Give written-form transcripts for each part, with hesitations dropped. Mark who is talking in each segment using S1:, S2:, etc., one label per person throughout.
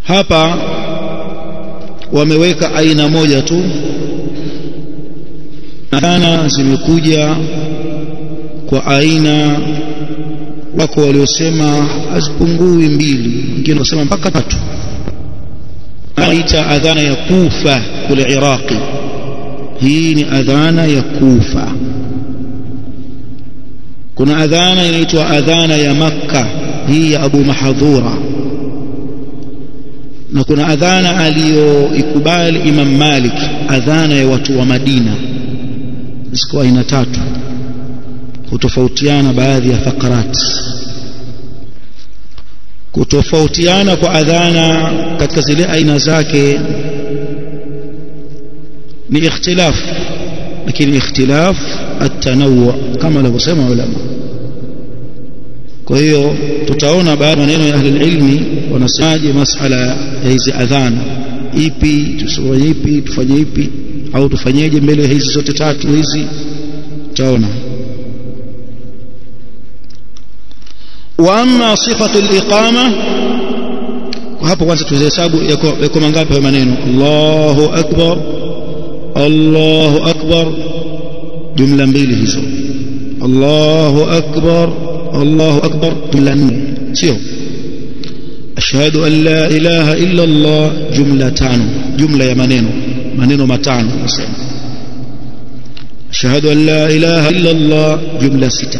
S1: hapa wameweka aina moja tu. Adhana zimekuja kwa aina, wako waliosema hazipungui 2, wengine wasema mpaka 3. Anaita adhana ya Kufa kule Iraqi. Hii ni adhana ya Kufa. Kuna adhana inaitwa adhana ya Makka, hii ya Abu Mahdhura. Na kuna adhana aliyoikubali Imam Malik, adhana ya watu wa Madina. Ziko aina 3, kutofautiana baadhi ya faqrat. Kutofautiana kwa adhana katika zile aina zake ni ikhtilaf, lakini ikhtilaf at-tanawwu kama walivyosema ulama. Kwa hiyo tutaona baada ya maneno ya ahli ilmi wanasemaje masala ya hizi adhana, ipi tusome, ipi tufanye, ipi au tufanyeje mbele hizi zote 3 hizi, tutaona. Wa amma sifatu al-iqama, hapo kwanza tuhesabu yako mangapi maneno. Allahu akbar, Allahu akbar, jumla 2 hizo. Allahu akbar, Allahu akbar, jumla 4, sio? Ashhadu an la ilaha illa Allah, jumla 5, jumla ya maneno 5 nasema. Ashhadu an la ilaha illa Allah, jumla 6.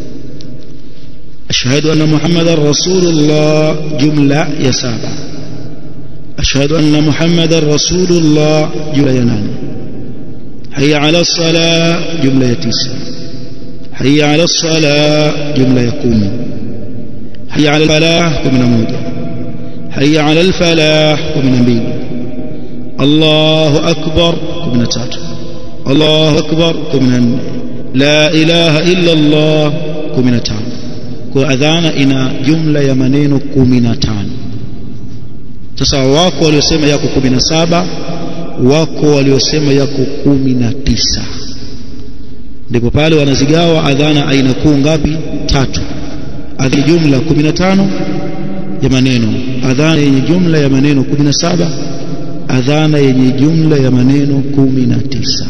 S1: أشهد أن محمد رسول الله، جملة يا 7. أشهد أن محمد رسول الله، جملة يا 8. حي على الصلاة، جملة يا 9. حي على الصلاة، جملة يا 10. حي على الفلاح، ومن 1. حي على الفلاح، ومن 2. الله أكبر، ومن 3. الله أكبر، ومن 4. لا إله إلا الله، ومن 5. Kwa adhana ina jumla ya maneno 15. Sasa wako waliosema yako 17, wako waliosema yako 19. Ndipo pale wanazigawa adhana aina kuu ngapi? 3. Adhana jumla 15 ya maneno, adhana yenye jumla ya maneno 17, adhana yenye jumla ya maneno 19.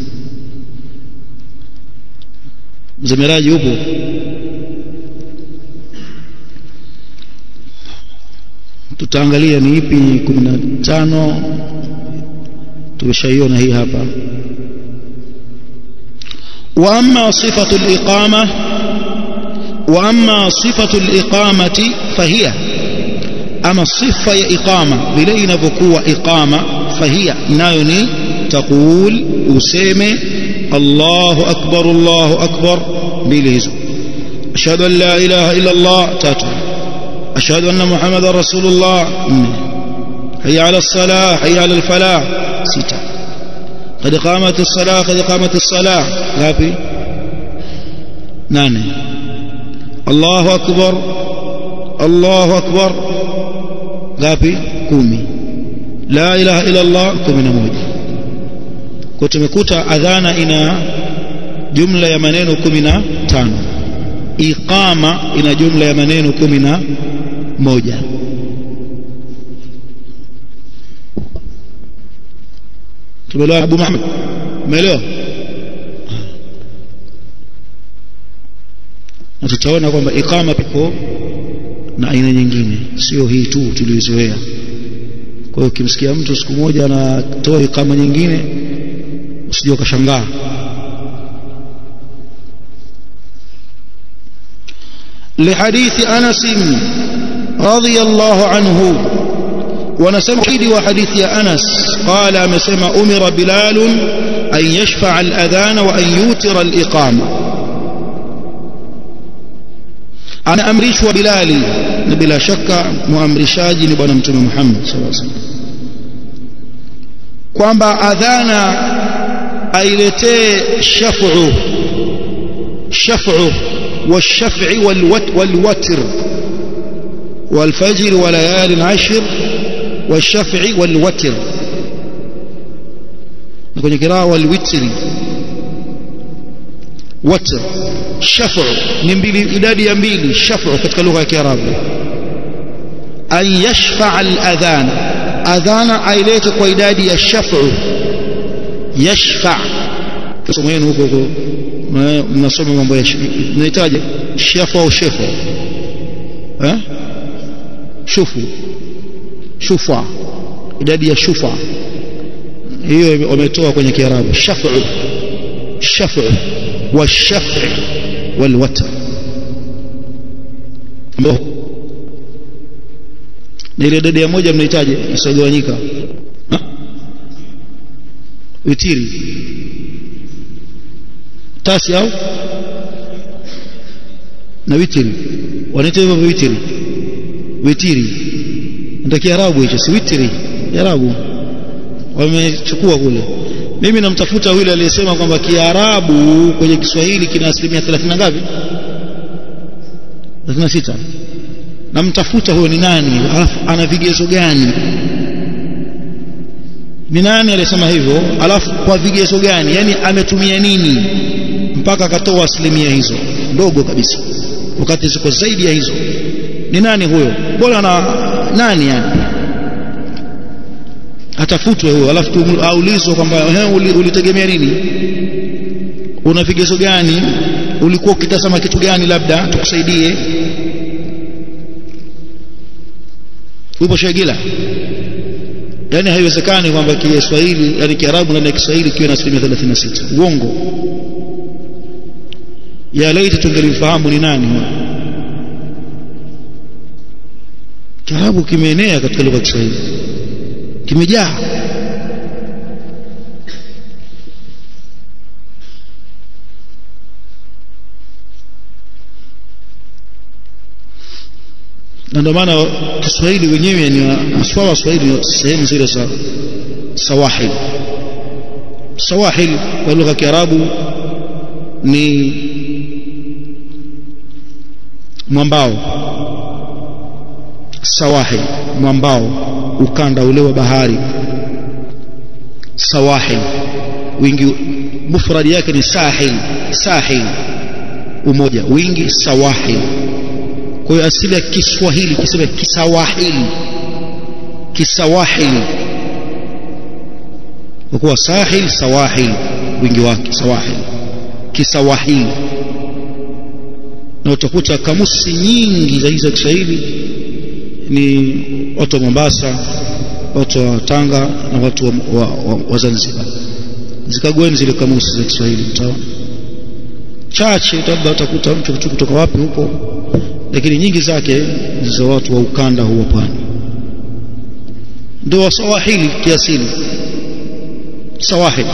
S1: Mzamiraji upo? Tutaangalia ni ipi 15, tumeshaiona hii hapa. Wa amma sifatu al-iqama, wa amma sifatu al-iqamati fahiya, ama sifa ya iqama vile inavyokuwa iqama, fahiya nayo ni taqul, useme Allahu akbar, Allahu akbar, 2 hizo. Ashhadu an la ilaha illa Allah, 3. أشهد أن محمد رسول الله، 4. حي على الصلاة، حي على الفلاح، 6. قد قامت الصلاة، قد قامت الصلاة، غابي 8. الله أكبر، الله أكبر، غابي 10. لا إله إلا الله، 11. kutumekuta adhana ina jumla ya maneno 15, iqama ina jumla ya maneno 11. Tumeelewa Abu Muhammad? Umeelewa? Na tutaona kwamba iqama piko na aina nyingine, sio hii tu tulizoea. Kwa hiyo ukimsikia mtu siku moja anatoa iqama nyingine, usije ukashangaa. لحديث أنس رضي الله عنه، ونسمع حديث وحديث يا أنس قال مسمى أمر بلال أن يشفع الأذان وأن يوتر الإقامة. أنا أمريش وبلالي، بلا شك مؤمرشاجي نبونا متوم محمد صلى الله عليه وسلم، kwamba adhana ailetee shaf'u والشفع والوتر والفجر وليال 10 والشفع والوتر، نكون قراءة والوتر وتر. شفع ni mbili, idadi ya 2 shaf'u katika lugha ya Kiarabu. an yashfa' al-adhan, adhana ailete kwa idadi ya shaf'u. Yashfa' somo yenu huko mnasoma mambo ya mnahitaji shafa au shefa shufa, idadi ya shufa hiyo wametoa kwenye Kiarabu. shaf'u wa shaf' wal watr, na ile idadi ya moja mnahitaji isogawanyika witiri tasi au na witiri, wanaita hivyo witiri ndio Kiarabu hicho, si witiri Kiarabu wamechukua kule. Mimi namtafuta yule aliyesema kwamba Kiarabu kwenye Kiswahili kina 30 ngapi, 36. Namtafuta huyo ni nani, alafu ana vigezo gani, ni nani aliyesema hivyo, alafu kwa vigezo gani, yani ametumia nini mpaka akatoa asilimia hizo ndogo kabisa wakati ziko zaidi ya hizo. Ni nani huyo, bora na nani yani atafutwe huyo, alafu aulizwe kwamba ulitegemea nini, una vigezo gani, ulikuwa ukitazama kitu gani, labda tukusaidie. Upo Shagila? Yani haiwezekani kwamba Kiswahili, yani Kiarabu na Kiswahili kiwe na 36. Uongo. Ya laiti tungelifahamu ni nani. Kiarabu kimeenea katika lugha ya Kiswahili, kimejaa. Na ndio maana Kiswahili wenyewe ni aswa Kiswahili sehemu zile za sawahil kwa lugha ya Kiarabu ni mwambao. Sawahil mwambao, ukanda ule wa bahari. Sawahil wingi, mufradi yake ni sahil umoja, wingi sawahil. Kwa hiyo asili ya Kiswahili kusema kisawahili kwa kuwa sahil sawahil wingi wake sawahil, kisawahili. Na utakuta kamusi nyingi za hizo Kiswahili ni watu wa Mombasa, watu wa Tanga na watu wa Zanzibar. Zikagueni zile kamusi za Kiswahili mtaona chache, labda utakuta mtu kutoka wapi huko, lakini nyingi zake za watu wa ukanda huo pwani, ndio wasawahili kiasili. Sawahili.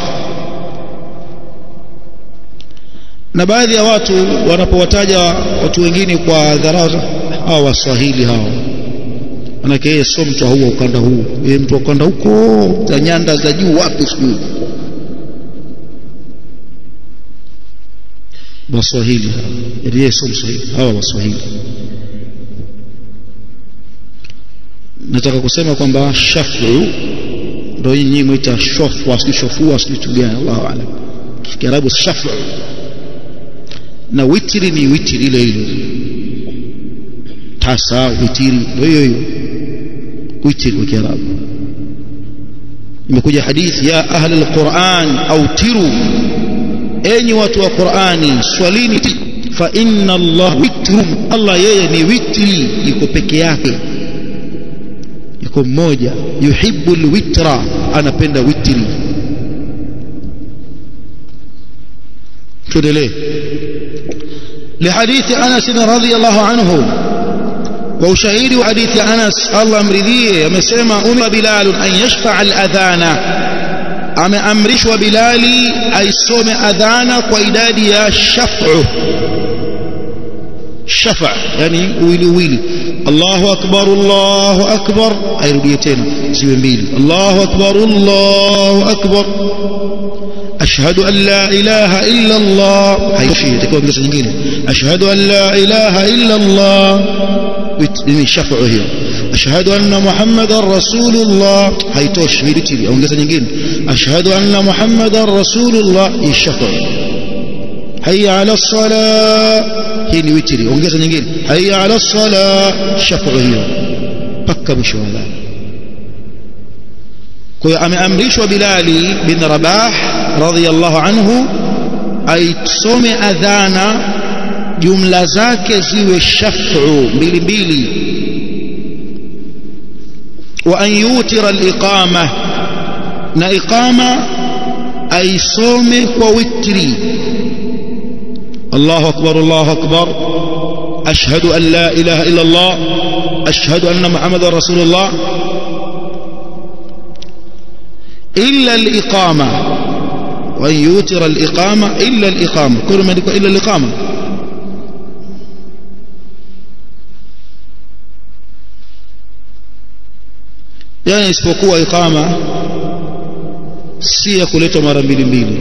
S1: Na baadhi ya watu wanapowataja watu wengine kwa dharau, hawa Waswahili hao, manake yeye sio mtu huo ukanda huu, yeye mtu ukanda huko za nyanda za juu wapi sijui. Waswahili hao, yeye sio Mswahili, hawa Waswahili. Nataka kusema kwamba shafu ndio nyinyi mwita shofwa, si shofua, si kitu gani, Allahu a'lam. Kiarabu shafu na witri ni witri ile ile, tasa witri ndio hiyo witri kwa Kiarabu. Imekuja hadithi ya ahli alquran autiru, enyi watu wa Qur'ani swalini, fa inna Allah witru, Allah yeye ni witri, iko peke yake, iko mmoja. Yuhibbu alwitra, anapenda witri. tuendelee. لحديث أنس رضي الله عنه, وشهيد حديث أنس الله امرضيه يمسما أمر بلال أن يشفع الأذان, أمرش وبلالي أي صوم أذانا وإدادي يا شفع يعني ويلي الله أكبر الله أكبر, أي ربيتين سيبين الله أكبر الله أكبر, أشهد أن لا إله إلا الله, هاي شيء تكون بس نجيله, أشهد أن لا إله إلا الله من شفعه, أشهد أن محمد رسول الله, هاي توش ميرتي أو بس نجيله, أشهد أن محمد رسول الله يشفع. هيا على الصلاة, هي نويتري أو بس نجيله, هيا على الصلاة شفعه. mpaka mwisho wa adhana. Kwa hiyo ameamrishwa Bilali bin Rabah radhiyallahu anhu aisome adhana jumla zake ziwe shaf'u mbili mbili, wa an yutira al-iqama, na iqama aisome kwa witri. Allahu akbar, Allahu akbar, ashhadu an la ilaha illa Allah, ashhadu anna Muhammadar Rasulullah, illa al-iqama, wa an yutira al-iqama illa al-iqama. Kullu ma illa al-iqama. Yani isipokuwa iqama si ya kuletwa mara mbili mbili.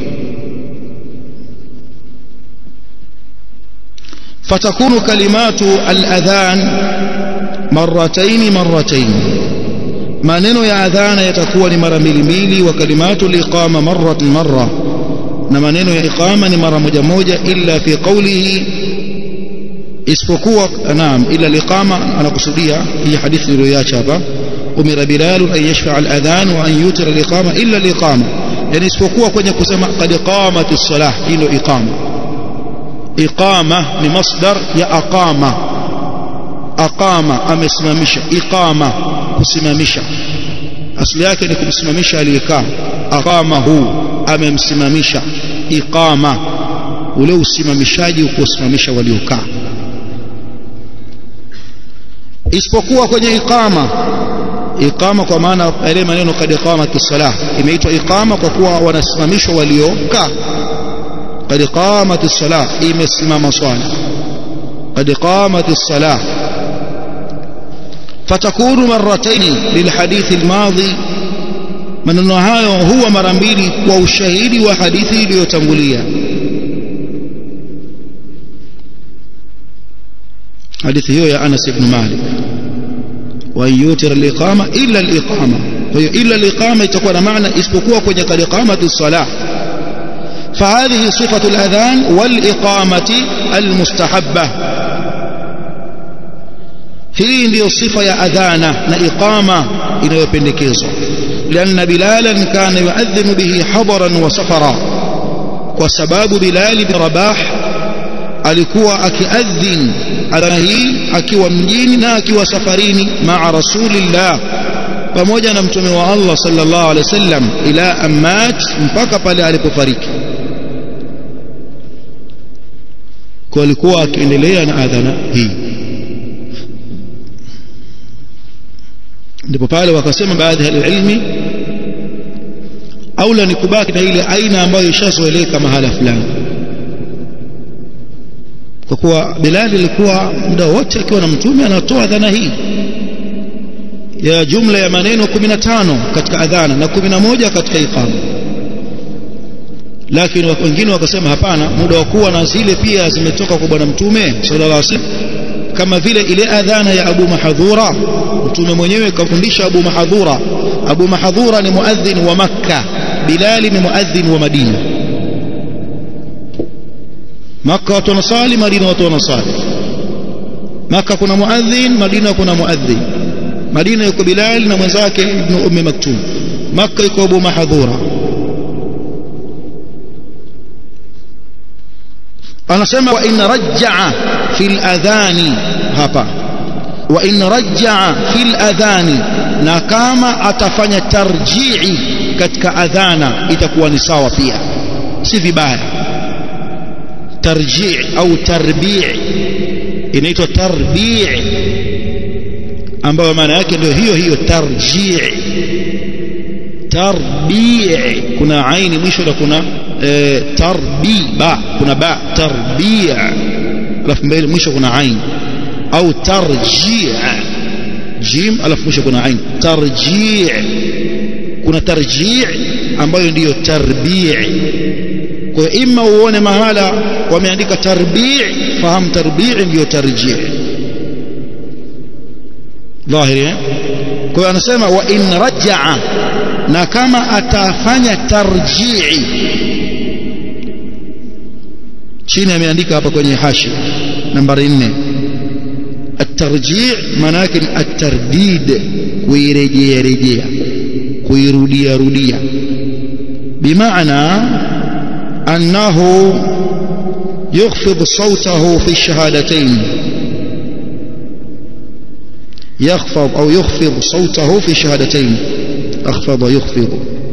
S1: Fatakunu kalimatu al-adhan marratayn marratayn, maneno ya adhana yatakuwa ni mara mbili mbili. Wa kalimatu al-iqama marratan marra, na maneno ya iqama ni mara moja moja. Illa fi qawlihi, isipokuwa naam, illa al-iqama anakusudia hii hadithi iliyoacha hapa, umira Bilal an yashfa' al-adhan wa an yutira al-iqama illa al-iqama, yani isipokuwa kwenye kusema qad qamati as-salah, hilo iqama. Iqama ni masdar ya aqama. Aqama amesimamisha, iqama kusimamisha, asili yake ni kumsimamisha aliyekaa. Aqamahu amemsimamisha, iqama ule usimamishaji ukusimamisha waliokaa. Isipokuwa kwenye iqama, iqama kwa maana ile maneno kad qamati salah imeitwa iqama kwa kuwa wanasimamishwa waliokaa. Kad qamati salah, imesimama swala. Kad qamati salah. Fatakunu marratayn lilhadithi almadhi, maneno hayo huwa mara mbili kwa ushahidi wa hadithi iliyotangulia. hadithi hiyo ya Anas ibn Malik, wa yutira al-iqama illa al-iqama. Kwa hiyo illa al-iqama itakuwa na maana isipokuwa kwenye iqamati as-salah. فهذه صفة الأذان والإقامة المستحبة. هي ndio sifa ya adhana na iqama inayopendekezwa. لأن بلالا كان يؤذن به حضرا وسفرا, kwa sababu Bilal bin Rabah alikuwa akiadhin adhana hii akiwa mjini na akiwa safarini maa Rasulillah, pamoja na mtume wa Allah sallallahu alaihi wasallam, ila amat, mpaka pale alipofariki. Kwa alikuwa akiendelea na adhana hii. Ndipo pale wakasema baadhi ya ilmi aula ni kubaki na ile aina ambayo ishazoeleka mahala fulani, kwa kuwa Bilal alikuwa muda wote akiwa na mtume anatoa adhana hii ya jumla ya maneno 15 katika adhana na 11 katika iqama. Lakini wengine wakasema hapana, muda wa kuwa na zile pia zimetoka kwa bwana mtume sallallahu alaihi wasallam, kama vile ile adhana ya Abu Mahdhura. Mtume mwenyewe kafundisha Abu Mahdhura. Abu Mahdhura ni muadhin wa Makkah, Bilal ni muadhin wa Madina. Makkah watu wanasali, Madina watu wanasali. Makkah kuna muadhin, Madina kuna muadhin. Madina yuko Bilal na mwenzake Ibn Ummi Maktum, Makkah yuko Abu Mahdhura. anasema wa in rajja'a fil adhani, hapa wa in rajja'a fil adhani, na kama atafanya tarji'i katika adhana itakuwa ni sawa pia, si vibaya. Tarji' au tarbi' inaitwa tarbi', ambayo maana yake ndio hiyo hiyo tarji'. Tarbi' kuna aini mwisho na kuna tarbiba, kuna ba, tarbi' alafu mbele mwisho kuna ain. Au tarji' jim alafu mwisho kuna ain. Tarji' kuna tarji' ambayo ndiyo tarbi'. Kwa hiyo ima uone mahala wameandika tarbi', fahamu tarbi' ndiyo tarji'. Dhahiri eh? Kwa hiyo anasema wa in rajja'a, na kama atafanya tarji'i. Chini ameandika hapa kwenye hashia nambari 4, tarji' maana yake at-tardid kuirejea kuirudia bimaana annahu يخفض صوته في الشهادتين يخفض أو يخفض صوته في الشهادتين أخفض يخفض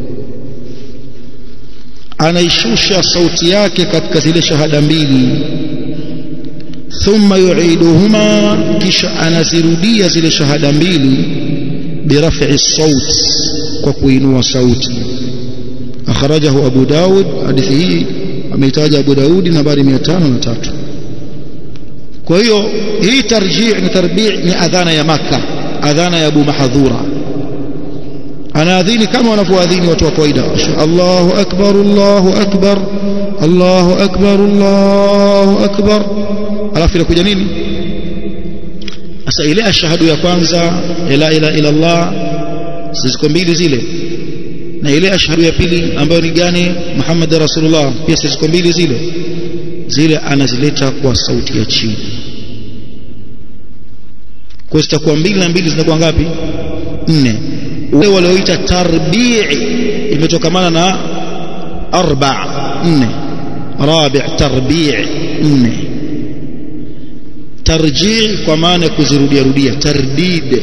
S1: anaishusha sauti yake katika zile shahada mbili thumma yu'iduhuma kisha anazirudia zile shahada mbili biraf'i saut kwa kuinua sauti akhrajahu Abu Daud hadithi hii ameitaja Abu Daud nambari 503 kwa hiyo hii tarji' na tarbi' ni adhana ya Makkah adhana ya Abu Mahdhura anaadhini kama wanavyoadhini watu wa kawaida Allahu akbar Allahu akbar Allahu akbar Allahu akbar alafu inakuja nini sasa ile ashhadu ya kwanza la ilaha illa Allah ziko mbili zile na ile ashhadu ya pili ambayo ni gani Muhammad Rasulullah pia ziko mbili zile anazileta kwa sauti ya chini kwa zitakuwa mbili na mbili zinakuwa ngapi 4 wale walioita tarbi' imetokamana na 4 rabi' tarbi' 4 tarji' kwa maana kuzirudia tardid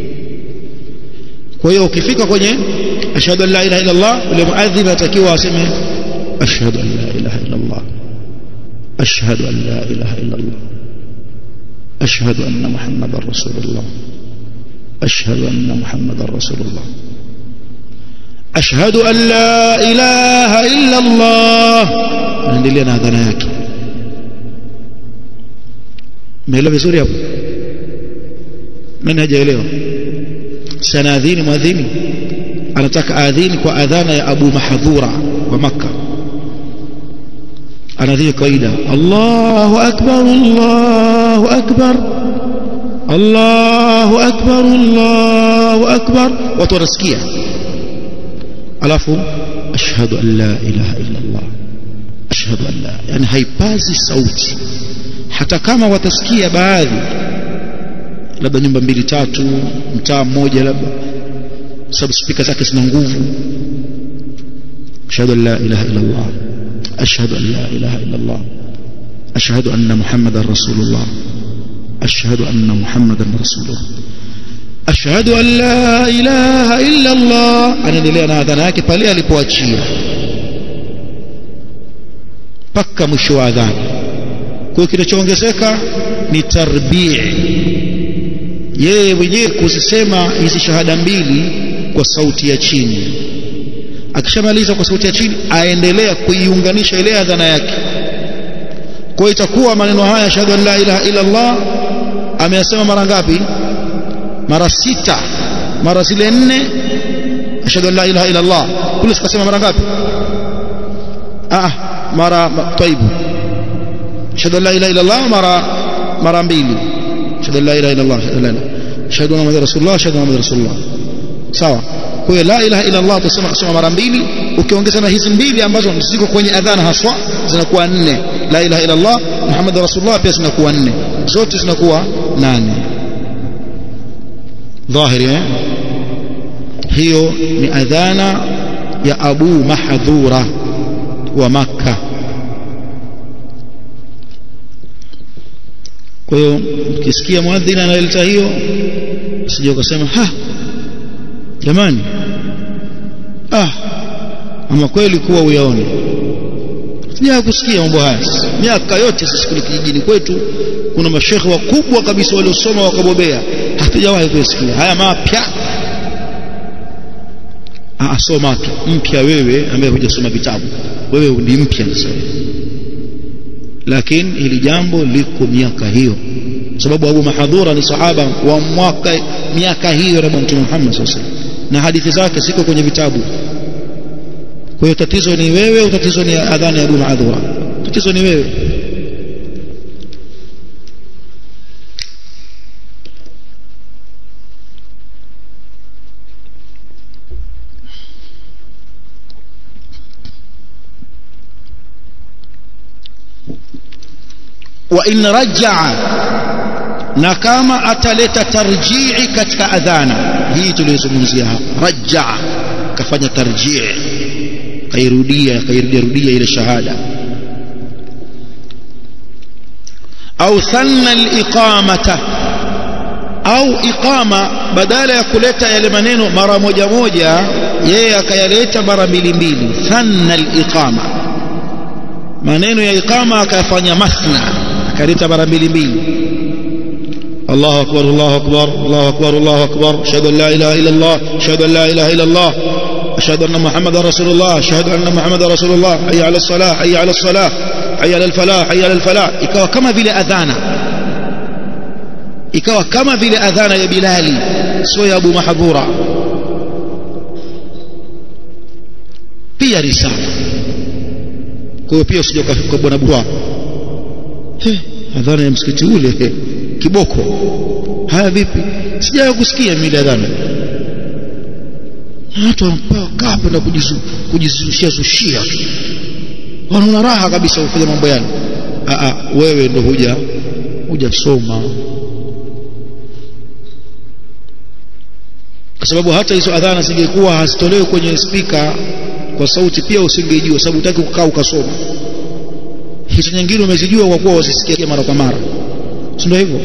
S1: kwa hiyo ukifika kwenye ashhadu an la ilaha illa Allah yule muadhdhin atakiwa aseme ashhadu an la ilaha illa Allah ashhadu an la ilaha illa Allah ashhadu anna muhammadar rasulullah ashhadu anna muhammadar rasulullah ashhadu an la ilaha illa Allah anaendelea na adhana yake umeelewa vizuri hapo nani hajaelewa sana adhini muadhini anataka adhini kwa adhana ya Abu Mahdhura wa Makkah anadhini kaida Allahu akbar Allahu akbar Allahu akbar Allahu akbar watu wanasikia alafu ashhadu an la ilaha illa Allah ashhadu an la yani haipazi sauti hata kama watasikia baadhi labda nyumba 2-3 mtaa mmoja labda sababu speaker zake zina nguvu ashhadu an la ilaha illa Allah ashhadu an la ilaha illa Allah ashhadu anna muhammadar rasulullah ashhadu anna muhammadan rasulullah ashhadu an la ilaha illa Allah anaendelea na adhana yake pale alipoachia paka mwisho wa adhana kwa kinachoongezeka ni tarbi' yeye mwenyewe kuzisema hizi shahada mbili kwa sauti ya chini akishamaliza kwa sauti ya chini aendelea kuiunganisha ile adhana yake kwa itakuwa maneno haya ashhadu an la ilaha illa Allah ameyasema mara ngapi mara 6 mara zile 4 ashhadu an la ilaha illa Allah kule sikasema mara ngapi mara taibu ashhadu an la ilaha illa Allah mara 2 ashhadu an la ilaha illa Allah ashhadu anna muhammadar rasulullah ashhadu anna muhammadar rasulullah sawa kwa hiyo la ilaha illa Allah tusema mara 2 ukiongeza na hizi mbili ambazo ziko kwenye adhana haswa zinakuwa 4 la ilaha illa Allah muhammadar rasulullah pia zinakuwa 4 zote zinakuwa 8 dhahiri hiyo ni adhana ya Abu Mahdhura wa Makkah kwa hiyo ukisikia muadhini analeta hiyo usije ukasema jamani ama kweli kuwa uyaone sija kusikia mambo haya miaka yote sisi kule kijijini kwetu kuna mashekhe wakubwa kabisa waliosoma wakabobea hatujawahi kusikia haya mapya soma mpya wewe ambaye hujasoma vitabu wewe ni mpya sasa lakini hili jambo liko miaka hiyo sababu Abu Mahdhura ni sahaba wa miaka hiyo na Mtume Muhammad sallallahu alaihi wasallam na hadithi zake ziko kwenye vitabu kwa hiyo tatizo ni wewe au tatizo ni adhana ya Abu Mahdhura tatizo ni wewe وإن رجع na kama ataleta tarji'i katika adhana hii tulizungumzia hapa, rajaa, kafanya tarji', kairudia ile shahada, au thanna al-iqamata, au iqama badala ya kuleta yale maneno mara moja moja yeye akayaleta mara mbili mbili. Thanna al-iqama, maneno ya iqama akayafanya mathna, akaleta mara mbili mbili. Allahu akbar, Allahu akbar, Allahu akbar, Allahu akbar, ashhadu an la ilaha illa Allah, ashhadu an la ilaha illa Allah, ashhadu anna Muhammadar rasulullah, ashhadu anna Muhammadar rasulullah, hayya ala salah, hayya ala salah, hayya ala falah, hayya ala falah. Ikawa kama vile adhana, ikawa kama vile adhana ya Bilali, sio ya Abu Mahdhura. Pia risala. Kwa hiyo pia usije kwa bwana bwa, adhana ya msikiti ule kiboko, haya vipi? Sijawahi kusikia mimi adhana. Watu wanakaa na kujizushia tu, wanaona raha kabisa kufanya mambo yale. Wewe ndio hujasoma, kwa sababu hata hizo adhana zingekuwa hazitolewi kwenye speaker kwa sauti pia usingejua, sababu utaki kukaa ukasoma. Hizo nyingine umezijua kwa kuwa usisikia mara kwa mara, ndio hivyo.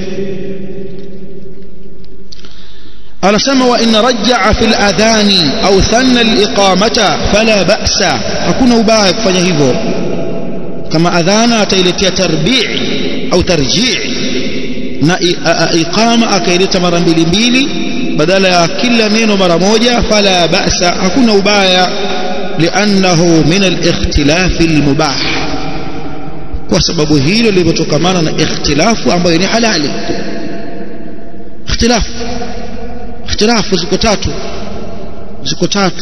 S1: Anasema wa in rajaa fil adhani au thanna al-iqamata fala ba'sa, hakuna ubaya kufanya hivyo. Kama adhana atailetea tarbi' au tarji' na iqama akaileta mara mbili mbili badala ya kila neno mara moja, fala ba'sa, hakuna ubaya. Li'annahu min al-ikhtilaf al-mubah, kwa sababu hilo limetokana na ikhtilafu ambayo ni halali. Ikhtilafu ziko tatu.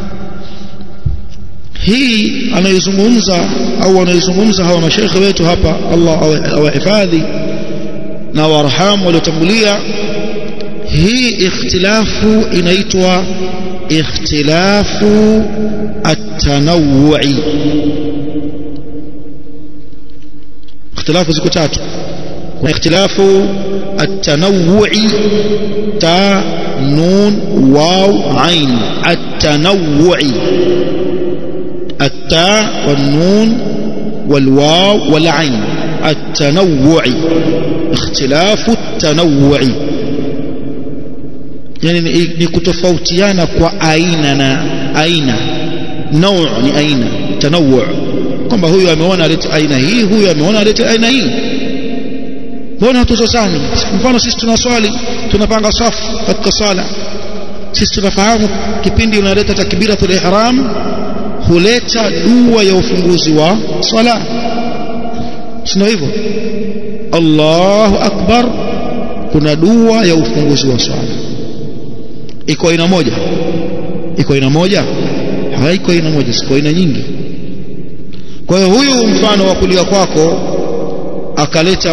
S1: Hii anayozungumza hawa mashaikh wetu hapa, Allah awahifadhi na warhamu waliotangulia. Hii ikhtilafu inaitwa ikhtilafu at-tanawwu'i. Ikhtilafu ziko tatu. Kuna ikhtilafu at-tanawwu'i, ta nun waw ain, at-tanawwu'i, التاء والنون والواو والعين، التنوع، اختلاف التنوع، يعني نكتفوتيانا kwa aina na aina. نوع ni aina, tanawwu kwamba huyu ameona alete aina hii, huyu ameona alete aina hii. Mbona tutosani? Mfano sisi tunaswali, tunapanga safu katika sala, sisi tunafahamu kipindi unaleta takbiratul ihram huleta dua ya ufunguzi wa sala, sio hivyo? Allahu akbar, kuna dua ya ufunguzi wa sala. Iko aina moja? Haiko aina moja, siko aina nyingi. Kwa hiyo huyu mfano wa kulia kwako akaleta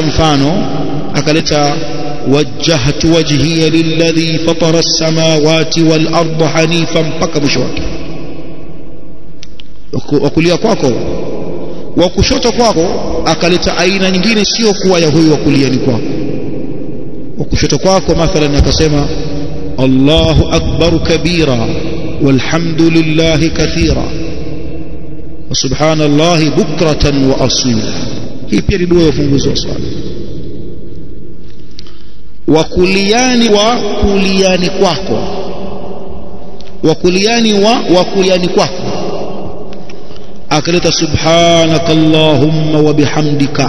S1: wajjahtu wajhiya lilladhi fatara as-samawati wal arda hanifan, mpaka mwisho wake. Wa kulia kwako, wa kushoto kwako akaleta aina nyingine sio kuwa ya huyu wa kulia ni kwako. Wa kushoto kwako mathalan akasema Allahu akbar kabira walhamdulillahi kathira wa subhanallahi bukratan wa asila. Hii pia ni dua ya ufunguzi wa swala. Wa kuliani kwako, wa kuliani kwako akaleta subhanaka allahumma wa bihamdika,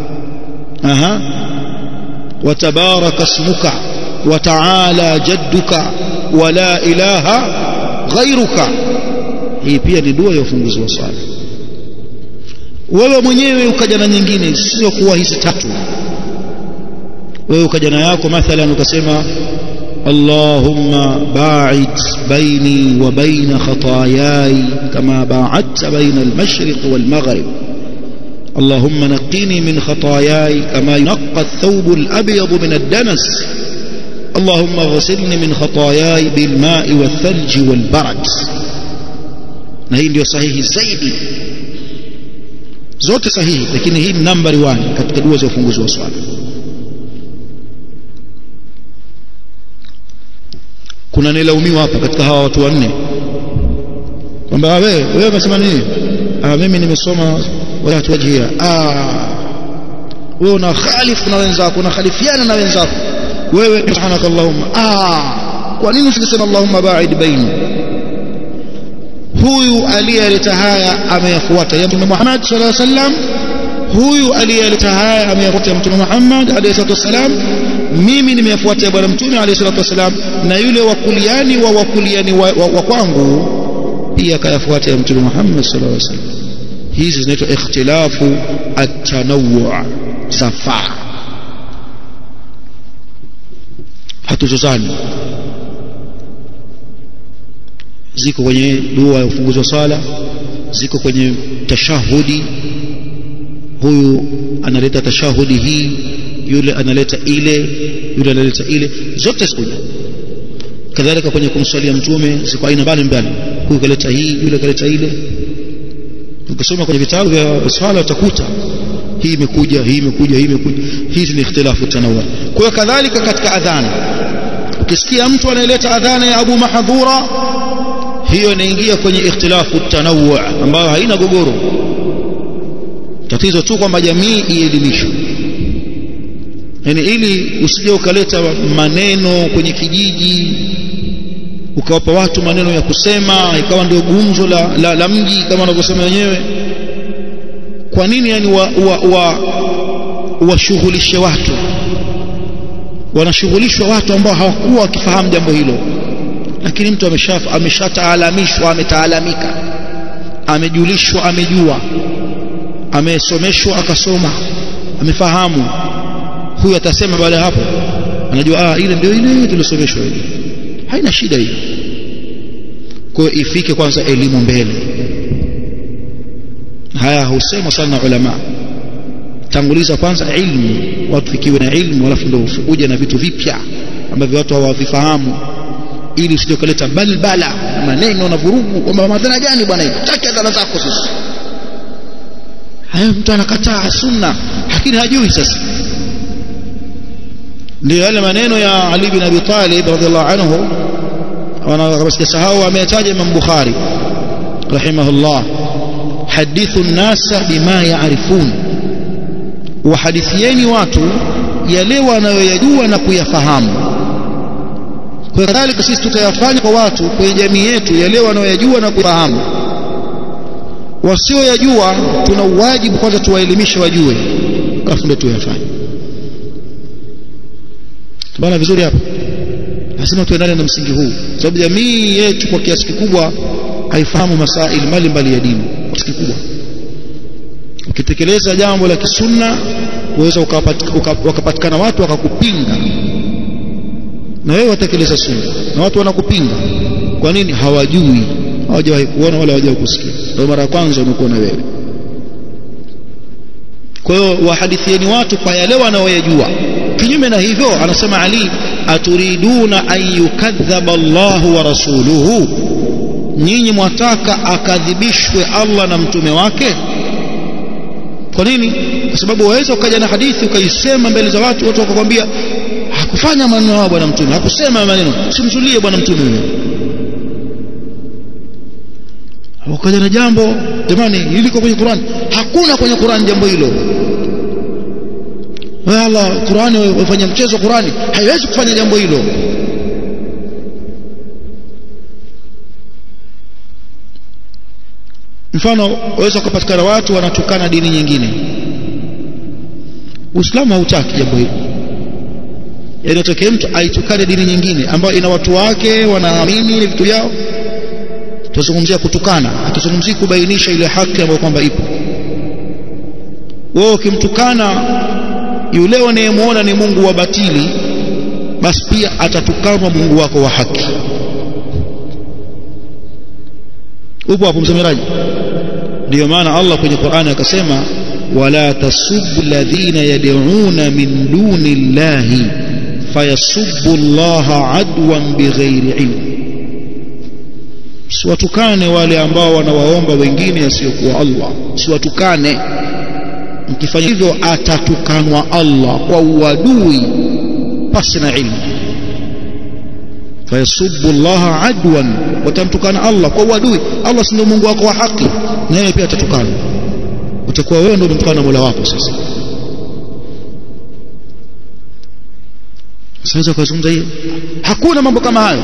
S1: wa tabaraka ismuka wa ta'ala jadduka wa la ilaha ghayruka. Hii pia ni dua ya ufunguzi wa swala. Wewe mwenyewe ukaja na nyingine sio kuwa hizi tatu. Wewe ukaja na yako mathalan ukasema اللهم باعد بيني وبين خطاياي كما باعدت بين المشرق والمغرب، اللهم نقني من خطاياي كما ينقى الثوب الأبيض من الدنس، اللهم اغسلني من خطاياي بالماء والثلج والبرد. na hii ndio sahihi zaidi, zote sahihi, lakini hii number 1 katika dua za ufunguzi wa swala. kuna nilaumiwa hapa katika hawa watu wanne kwamba wewe unasema nini? Mimi nimesoma watu wajia. Wewe una khalifu na wenzako, una khalifiana na wenzako. Wewe subhanakallahumma. Kwa nini usikisema Allahumma ba'id baini? Huyu aliyeleta haya ameyafuata ya Mtume Muhammad sallallahu alaihi wasallam. Huyu aliyeleta haya ameyafuata ya Mtume Muhammad alayhi wasallam. Mimi nimeyafuata bwana Mtume alayhi wasallam, na yule wakuliani wa kwangu pia kayafuata ya Mtume Muhammad sallallahu alaihi wasallam. Hizi zinaitwa ikhtilafu at-tanawwu' safa. Hatuzozani. Ziko kwenye dua ya ufunguzi wa sala, ziko kwenye tashahudi. Huyu analeta tashahudi hii, yule analeta ile, yule analeta ile, zote ziko. Kadhalika kwenye kumswalia mtume ziko aina mbalimbali. Huyu kaleta hii, yule kaleta ile. Ukisoma kwenye vitabu vya swala utakuta hii imekuja, hii imekuja, hii imekuja. Hizi ni ikhtilafu tanawwu. Kwa hiyo kadhalika katika adhana, ukisikia mtu anaeleta adhana ya Abu Mahdhura, hiyo inaingia kwenye ikhtilafu tanawwu ambayo haina gogoro. Tatizo tu kwamba jamii ielimishwe. Yani ili usije ukaleta maneno kwenye kijiji ukawapa watu maneno ya kusema ikawa ndio gumzo la mji kama wanavyosema wenyewe. Kwa nini yani washughulishe watu? Wanashughulishwa watu ambao hawakuwa wakifahamu jambo hilo, lakini mtu ameshataalamishwa, ametaalamika, amejulishwa, amejua, amesomeshwa, akasoma, amefahamu. Huyu atasema baada hapo anajua ile ndio ile tulisomeshwa ile, haina shida hiyo. Kwa hiyo ifike kwanza elimu mbele. Haya husema sana ulama, tanguliza kwanza ilmu, watu fikiwe na ilmu, alafu ndio uje na vitu vipya ambavyo watu hawavifahamu, ili usije kuleta balbala, maneno na vurugu kwamba madhara gani bwana hiyo, taki adhana zako sisi. Hayo mtu anakataa sunna lakini hajui. Sasa ndio yale maneno ya Ali bin Abi Talib radhiallahu anhu, wanasahau ametaja Imam Bukhari rahimahullah, hadithu an-nasa bima ya'rifun, wa hadithieni watu yale wanayoyajua na kuyafahamu. Kwa kadhalika sisi tutayafanya kwa watu kwenye jamii yetu yale wanayoyajua na kufahamu. Wasioyajua tuna wajibu kwanza tuwaelimishe wajue, alafu ndio tuyafanye. Tubana vizuri hapa. Lazima tuendane na msingi huu, sababu jamii yetu kwa kiasi kikubwa haifahamu masaili mbalimbali ya dini kwa kiasi kikubwa. Ukitekeleza jambo la kisunna uweza wakapatikana watu wakakupinga, na wewe watekeleza sunna na watu wanakupinga. Kwa nini? Hawajui, hawajawahi kuona wala hawajawahi kusikia, ndio mara ya kwanza umekuwa na wewe. Kwa hiyo wahadithieni watu kwa yale wanaoyajua. Kinyume na hivyo anasema Ali, aturiduna an yukadhaba Allahu wa rasuluhu, nyinyi mwataka akadhibishwe Allah na mtume wake. Kwa nini? Kwa sababu waweza ukaja na hadithi ukaisema mbele za watu, watu wakakwambia hakufanya maneno ya bwana mtume, hakusema maneno, usimzulie bwana mtume huyo. Ukaja na jambo, jamani liko kwenye Qur'an, hakuna kwenye Qur'an jambo hilo. Wala Qur'ani wafanya mchezo, Qur'ani haiwezi kufanya jambo hilo. Mfano, waweza kupatikana watu wanatukana dini nyingine. Uislamu hautaki jambo hilo. Yaani utokee mtu aitukane dini nyingine ambayo ina watu wake wanaamini vitu vyao. Tuzungumzia kutukana, hatuzungumzii kubainisha ile haki ambayo kwamba ipo. Wewe ukimtukana yule unayemuona ni Mungu wa batili, basi pia atatukanwa Mungu wako wa haki. Upo hapo msemeraji? Ndio maana Allah kwenye Qur'ani akasema, wala tasubbu alladhina yad'una min duni llahi fayasubbu Allaha adwan bighairi ilm. Siwatukane wale ambao wanawaomba wengine asiokuwa Allah, siwatukane. Mkifanya hivyo atatukanwa Allah kwa uadui pasi na ilmu. fayasubbu Allah adwan, watamtukana Allah kwa uadui. Allah si ndio Mungu wako wa haki, na yeye pia atatukana. Utakuwa wewe ndio umtukana Mola wako. Sasa kuzungumza hiyo, hakuna mambo kama hayo.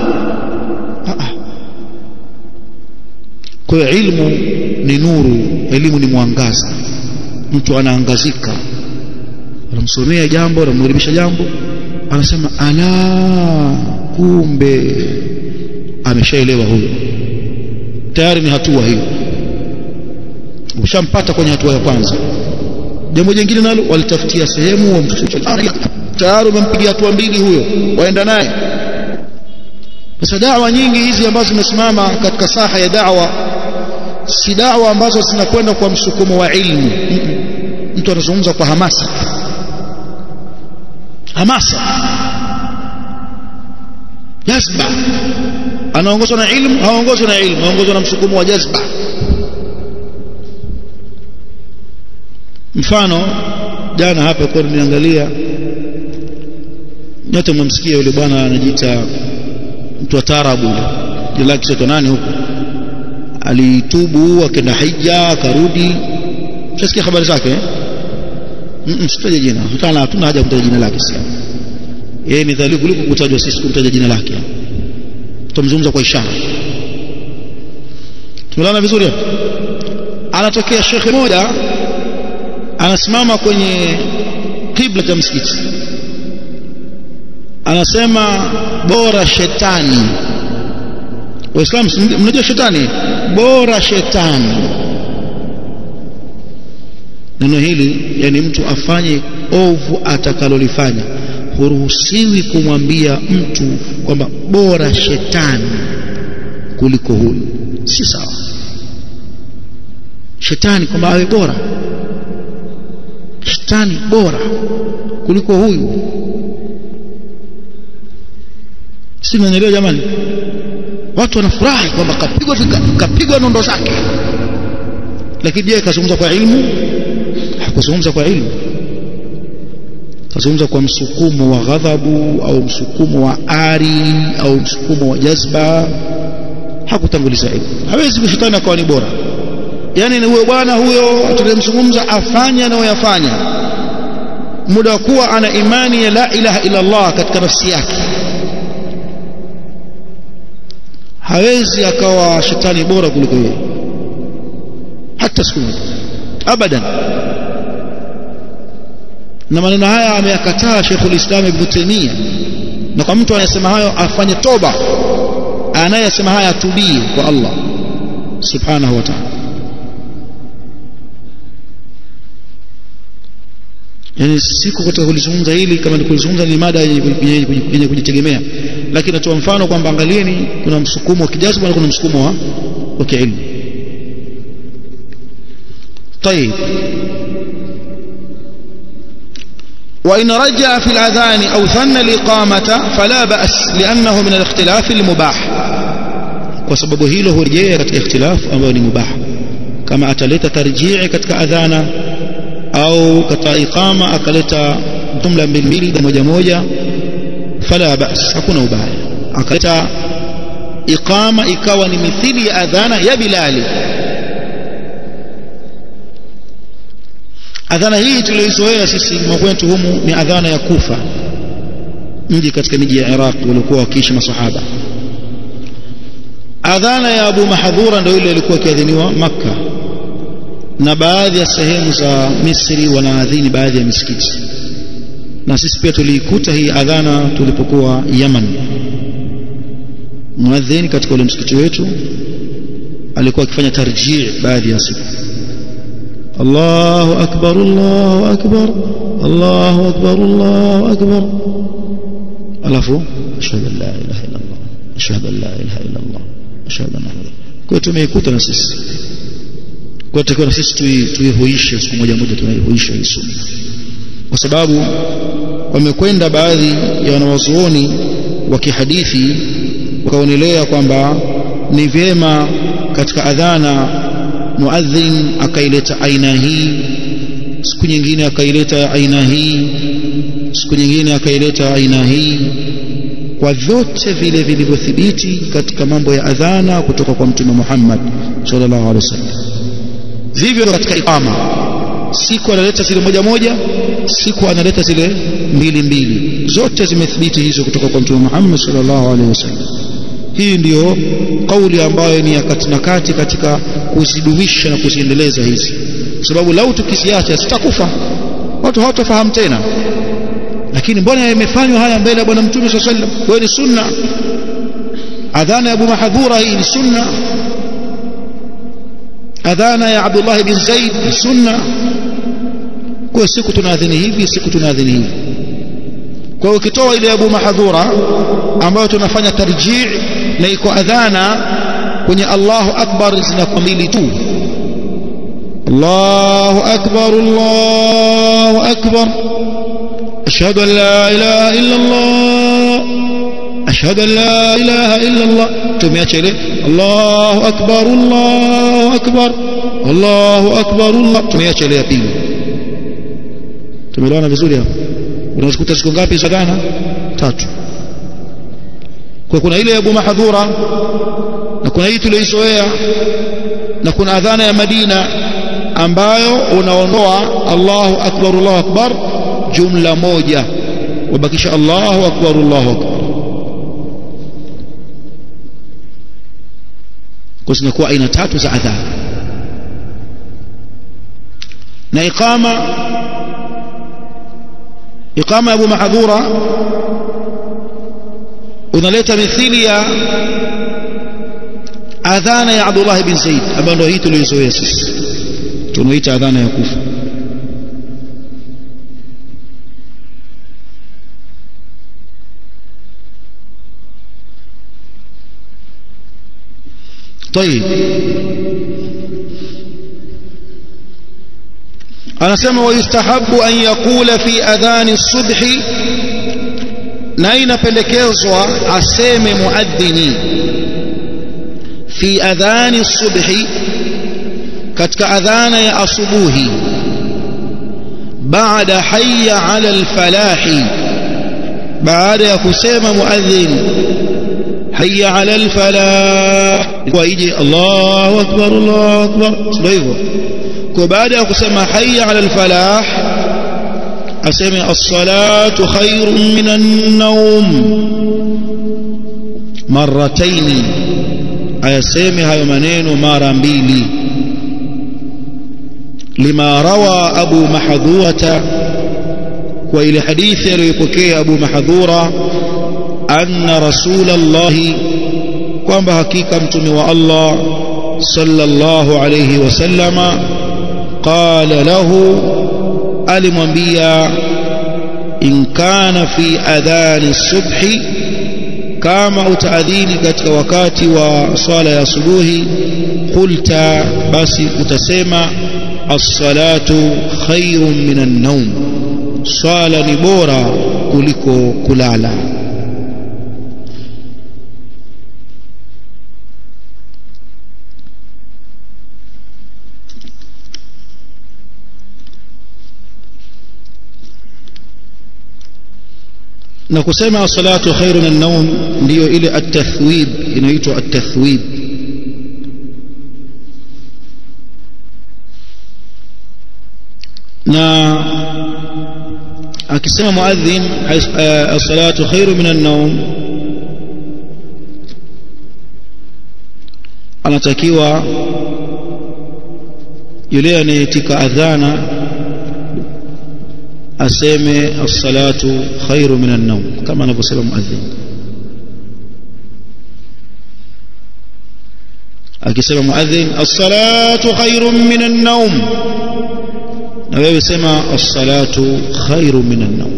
S1: Kwa hiyo ilmu ni nuru, elimu ni mwangaza. Mtu anaangazika, anamsomea jambo, anamwelimisha jambo, anasema ala, kumbe ameshaelewa huyo. Tayari ni hatua hiyo, ushampata kwenye hatua ya kwanza. Jambo jingine nalo walitafutia sehemu wa mtu, tayari umempigia hatua mbili huyo, waenda naye. Sasa da'wa nyingi hizi ambazo zimesimama katika saha ya da'wa si da'wa ambazo zinakwenda kwa msukumo wa ilmu. Mtu anazungumza kwa hamasa, jazba. Anaongozwa na ilmu, haongozwi na ilmu, anaongozwa na msukumo wa jazba. Mfano jana hapa kwa niangalia, nyote mmemsikia yule bwana anajiita mtu wa taarabu, jina lake sio nani huko, alitubu akaenda hija akarudi. Mshasikia habari zake? Msitaje jina, hatuna haja kumtaja jina lake. Sasa yeye ni dhalimu kuliko kutajwa sisi kumtaja jina lake. Tutamzungumza kwa ishara. Tumelana vizuri hapo. Anatokea shekhe moja anasimama kwenye kibla cha msikiti, anasema bora shetani. Waislamu mnajua shetani? Bora shetani. Neno hili yani mtu afanye ovu atakalolifanya, huruhusiwi kumwambia mtu kwamba bora shetani kuliko huyu. Si sawa. Shetani kwamba awe bora, shetani bora kuliko huyu. Si mnaelewa jamani? Watu wanafurahi kwamba kapigwa nondo zake. Lakini je, kazungumza kwa ilmu? Hakuzungumza kwa ilmu. Kazungumza kwa msukumo wa ghadhabu au msukumo wa ari au msukumo wa jazba. Hakutanguliza ilmu. Hawezi kushetani akawa ni bora. Yani ni huyo bwana huyo tunayemzungumza afanya na yafanya, muda kuwa ana imani ya la ilaha illa Allah katika nafsi yake, hawezi akawa shetani bora kuliko yeye hata siku moja abadan. Na maneno haya ameyakataa Sheikhul Islam Ibn Taymiyyah, na kwa mtu anayesema hayo afanye toba, anayesema haya atubie kwa Allah subhanahu wa ta'ala. Yani siku katika kulizungumza hili, kama ni kulizungumza ni mada yenye kujitegemea, lakini natoa mfano kwamba angalieni, kuna msukumo wa kijazba na kuna msukumo wa kiilmu. طيب وإن رجع في الأذان أو ثنى الإقامة فلا بأس لأنه من الاختلاف المباح. وسبب هيله هو رجيع katika اختلاف ambao ni mubah, kama ataleta tarjii katika adhana au katika iqama akaleta jumla mbili moja moja, fala ba'as, hakuna ubaya. Akaleta iqama ikawa ni mithili ya adhana ya Bilali. Adhana hii tuliyozoea sisi mkwetu humu ni adhana ya Kufa, mji katika miji ya Iraq walikuwa wakiishi masahaba. Adhana ya Abu Mahdhura ndio ile ilikuwa kiadhiniwa Makkah, na baadhi ya sehemu za Misri wanaadhini baadhi ya misikiti. Na sisi pia tuliikuta hii adhana tulipokuwa Yaman. Muadhini katika ule msikiti wetu alikuwa akifanya tarjii baadhi ya siku, Allahu akbar Allahu akbar Allahu akbar Allahu akbar, alafu ashhadu an la ilaha illa Allah ashhadu an la ilaha illa Allah ashhadu anna Muhammadan. Kwa tumeikuta na sisi, kwa takiwa na sisi tuihuishe siku moja moja, tunaihuisha hii sunna, kwa sababu wamekwenda baadhi ya wanawazuoni wa kihadithi wakaonelea kwamba ni vyema katika adhana muadhin akaileta aina hii, siku nyingine akaileta aina hii, siku nyingine akaileta aina hii, kwa vyote vile vilivyothibiti katika mambo ya adhana kutoka kwa Mtume Muhammad sallallahu alaihi wasallam. Vivyo katika iqama, siku analeta zile moja moja, siku analeta zile mbili mbili, zote zimethibiti hizo kutoka kwa Mtume Muhammad sallallahu alaihi wasallam. Hii ndiyo kauli ambayo ni ya kati na kati katika kuzidumisha na kuziendeleza hizi, sababu lau tukiziacha tutakufa, watu hawatafahamu tena. Lakini mbona yamefanywa haya mbele ya bwana Mtume sallallahu alaihi wasallam? Kwa ni sunna. Adhana ya Abu Mahdhura hii ni sunna, adhana ya Abdullah bin Zaid ni sunna. Kwa siku tunaadhini hivi, siku tunaadhini hivi. Kwa hiyo ukitoa ile Abu Mahdhura ambayo tunafanya tarjii na iko adhana kwenye Allahu Akbar zinakuwa mbili tu, Allahu Akbar, Allahu Akbar, ashhadu an la ilaha illa Allah, ashhadu an la ilaha illa Allah. Tumeacha ile Allahu Akbar, Allahu Akbar, Allahu Akbar, Allah. Tumeacha ile ya pili. Tumeelewana vizuri hapo? Unazikuta siku ngapi za adhana? 3. Kwa kuna ile ya Abu Mahdhura na kuna hii tuliyoizoea na kuna adhana ya Madina ambayo unaondoa Allahu Akbar, Allahu Akbar jumla moja, wabakisha Allahu Akbar, Allahu Akbar. Kwa zinakuwa aina 3 za adhana. Na iqama ya Abu Mahdhura unaleta mithili ya adhana ya Abdullah bin Zaid ambayo ndio hii tuliyozoea sisi, tunaita adhana ya Kufa. طيب, anasema wayustahabu an yaqula fi adhani as-subhi, na inapendekezwa aseme muadhini fi adhani as-subhi, katika adhana ya asubuhi, baada hayya ala al-falahi, baada ya kusema muadhin hayya ala al-falah, kwa ije Allahu Akbar, Allahu Akbar, sio hivyo. Kwa baada ya kusema hayya ala al-falah aseme as-salatu khairun minan nawm marratayn, ayaseme hayo maneno mara mbili. Lima rawa Abu Mahdhura, kwa ile hadithi aliyopokea Abu Mahdhura, anna Rasulullah, kwamba hakika mtume wa Allah sallallahu alayhi wasallama qala lahu, alimwambia, in kana fi adhani subhi, kama utaadhini katika wakati wa swala ya subuhi, qulta, basi utasema as-salatu khairun minan nawm, swala ni bora kuliko kulala. Na kusema as-salatu khairun minan nawm ndio ile at-tathwib, inaitwa at-tathwib. Na akisema muadhin as-salatu khairun minan nawm, anatakiwa yule anayetika adhana aseme as-salatu khairu minan nawm, kama anavyosema muadhin. Akisema muadhin as-salatu khairun minan nawm, na wewe sema as-salatu khairu minan nawm.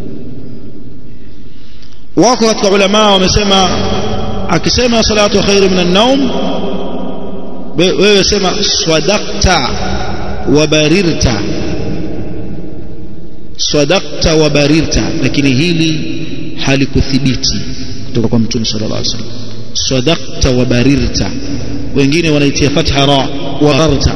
S1: Wako katika ulama wamesema akisema as-salatu khairu minan nawm, wewe sema sadaqta wa barirta, sadaqta wa barirta, lakini hili halikuthibiti kutoka kwa Mtume sallallahu alaihi wasallam. Sadaqta wa barirta, wengine wanaitia fatha ra wa gharta.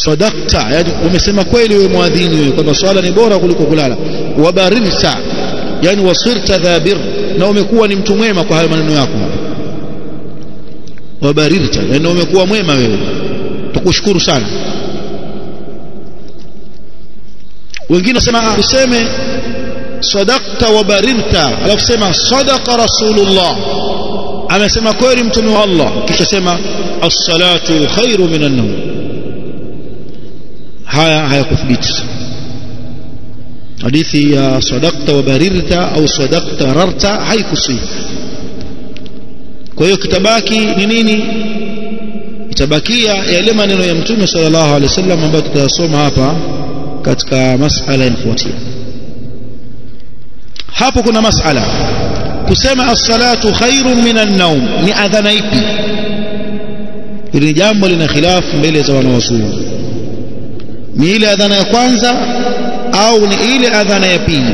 S1: Sadaqta, yani umesema kweli wewe muadhini wewe kwamba swala ni bora kuliko kulala. Wa barirta, yani wasirta dhabir, na umekuwa ni mtu mwema kwa hayo maneno yako. Wabarirta, yani umekuwa mwema wewe, tukushukuru sana. Wengine wasema useme sadaqta wa barirta, alafu sema sadaqa rasulullah, amesema kweli mtume wa Allah, kisha sema as-salatu khairu minan nawm. Haya hayakuthibiti. Hadithi ya sadaqta wa barirta au sadaqta rarta haikusihi. Kwa hiyo kitabaki ni nini? Itabakia yale maneno ya mtume sallallahu alaihi wasallam ambayo tutayasoma hapa katika masala inayofuatia. Hapo kuna masala kusema as-salatu khairun minan nawm, ni adhana ipi? Hili jambo lina khilafu mbele za wanawazuoni. Ni ile adhana ya kwanza au ni ile adhana ya pili?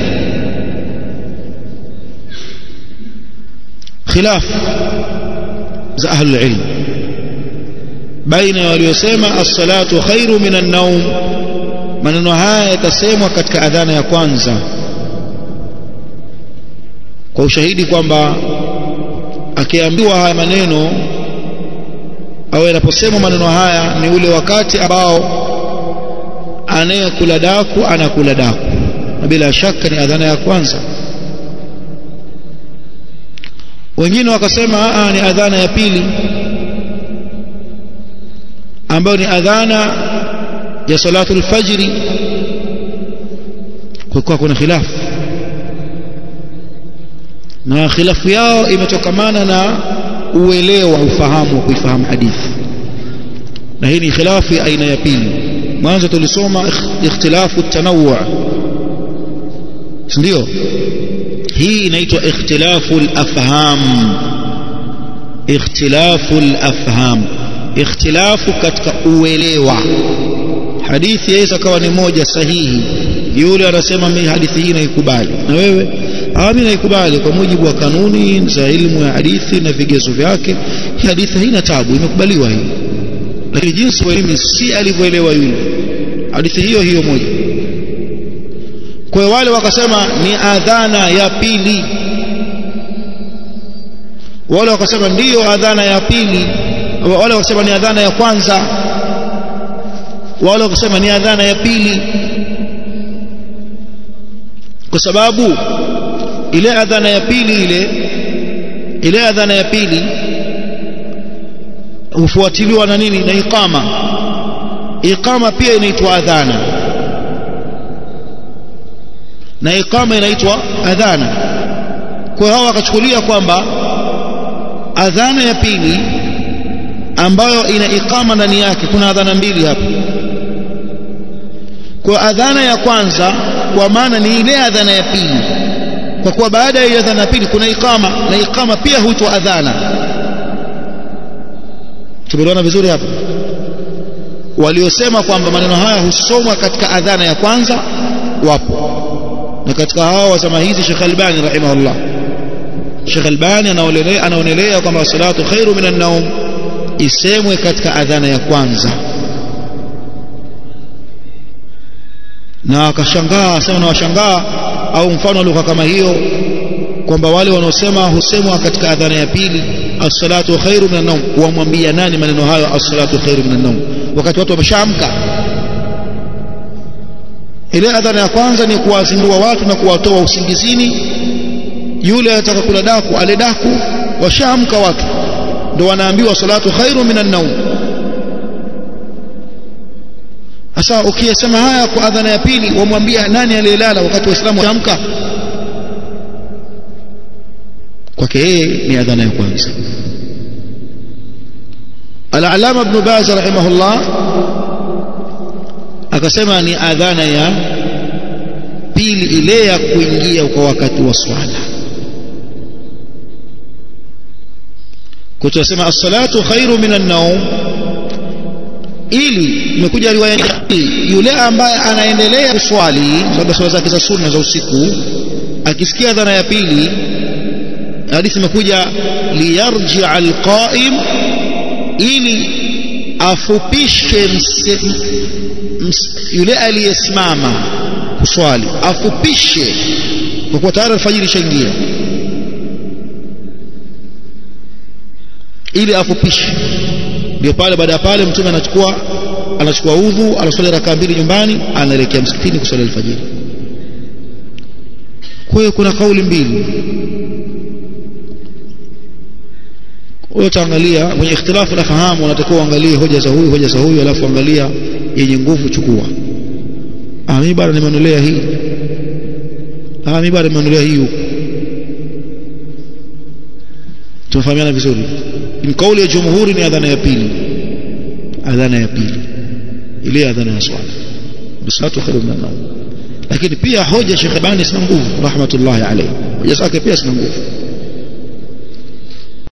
S1: Khilaf za ahlul ilm baina waliosema as-salatu khairu minan nawm, maneno haya yatasemwa katika adhana ya kwanza kwa ushahidi kwamba akiambiwa haya maneno au anaposemwa maneno haya ni ule wakati ambao anayekula daku anakula daku, na bila shaka ni adhana ya kwanza. Wengine wakasema ni adhana ya pili ambayo ni adhana ya salatul fajri. Kwa kuna khilafu, na khilafu yao imetokamana na uelewa, ufahamu wa kuifahamu hadithi, na hii ni khilafu ya aina ya pili. Mwanzo tulisoma ikhtilafu at-tanawwu', ndio hii inaitwa ikhtilafu al-afham. Ikhtilafu al-afham, ikhtilafu katika uelewa. Hadithi yaweza kawa ni moja sahihi, yule anasema mimi hadithi hii naikubali, na wewe mimi naikubali kwa mujibu wa kanuni za ilmu ya hadithi na vigezo vyake. Hii hadithi haina tabu, imekubaliwa hii. Lakini jinsi wewe si alivyoelewa yule, hadithi hiyo moja. Kwa wale wakasema ni adhana ya pili, wale wakasema ndiyo adhana ya pili, wale wakasema ni adhana ya kwanza, wale wakasema ni adhana ya pili, kwa sababu ile adhana ya pili ile adhana ya pili hufuatiliwa na nini? Na iqama. Iqama pia inaitwa adhana, na iqama inaitwa adhana. Kwa hiyo wakachukulia kwamba adhana ya pili ambayo ina iqama ndani yake, kuna adhana mbili hapa. Kwa adhana ya kwanza kwa maana ni ile adhana ya pili, kwa kuwa baada ya adhana ya pili kuna iqama, na iqama pia huitwa adhana. Tumeelewana vizuri hapa? Waliosema kwamba maneno haya husomwa katika adhana ya kwanza wapo, na katika hao wasema hizi Sheikh Albani rahimahullah. Sheikh Albani anaonelea kwamba salatu khairu minan nawm isemwe katika adhana ya kwanza, na akashangaa sema, na washangaa au mfano lugha kama hiyo kwamba wale wanaosema husemwa katika adhana ya pili as-salatu khairu minan nawm, wamwambia nani maneno hayo as-salatu khairu minan nawm wakati watu wameshaamka? Ile adhana ya kwanza ni kuwazindua watu na kuwatoa usingizini. Yule anataka kula daku ale daku, washaamka watu, ndio wanaambiwa salatu khairu minan nawm. Sasa ukisema haya kwa adhana ya pili, wamwambia nani aliyelala wakati waislamu waamka? Kwake yeye ni adhana ya kwanza. Al-Allama Ibn Baz rahimahullah akasema ni adhana ya pili, ile ya kuingia kwa wakati wa swala. Kwa tunasema as-salatu khairu minan nawm, ili imekuja riwaya yule ambaye anaendelea kuswali labda swala zake za sunna za usiku, akisikia adhana ya pili, hadithi imekuja liyarji alqaim, ili afupishe yule aliyesimama kuswali, afupishe kwa kuwa tayari alfajiri ishaingia, ili afupishe. Ndio pale baada ya pale mtume anachukua udhu, anaswali rakaa 2 nyumbani, anaelekea msikitini kuswali alfajiri. Kwa hiyo kuna kauli mbili. Wewe utaangalia kwenye ikhtilafu la fahamu, unatakiwa uangalie hoja za huyu alafu angalia yenye nguvu, chukua. Mimi bado nimeonelea hii. Mimi bado nimeonelea hii. Tumefahamiana vizuri. Ni kauli ya jumhuri, ni adhana ya pili. Adhana ya pili ile adhana ya swala, bisatu khairu min an-nawm. Lakini pia hoja Sheikh Albani sina nguvu rahmatullahi alayhi, hoja zake pia sina nguvu.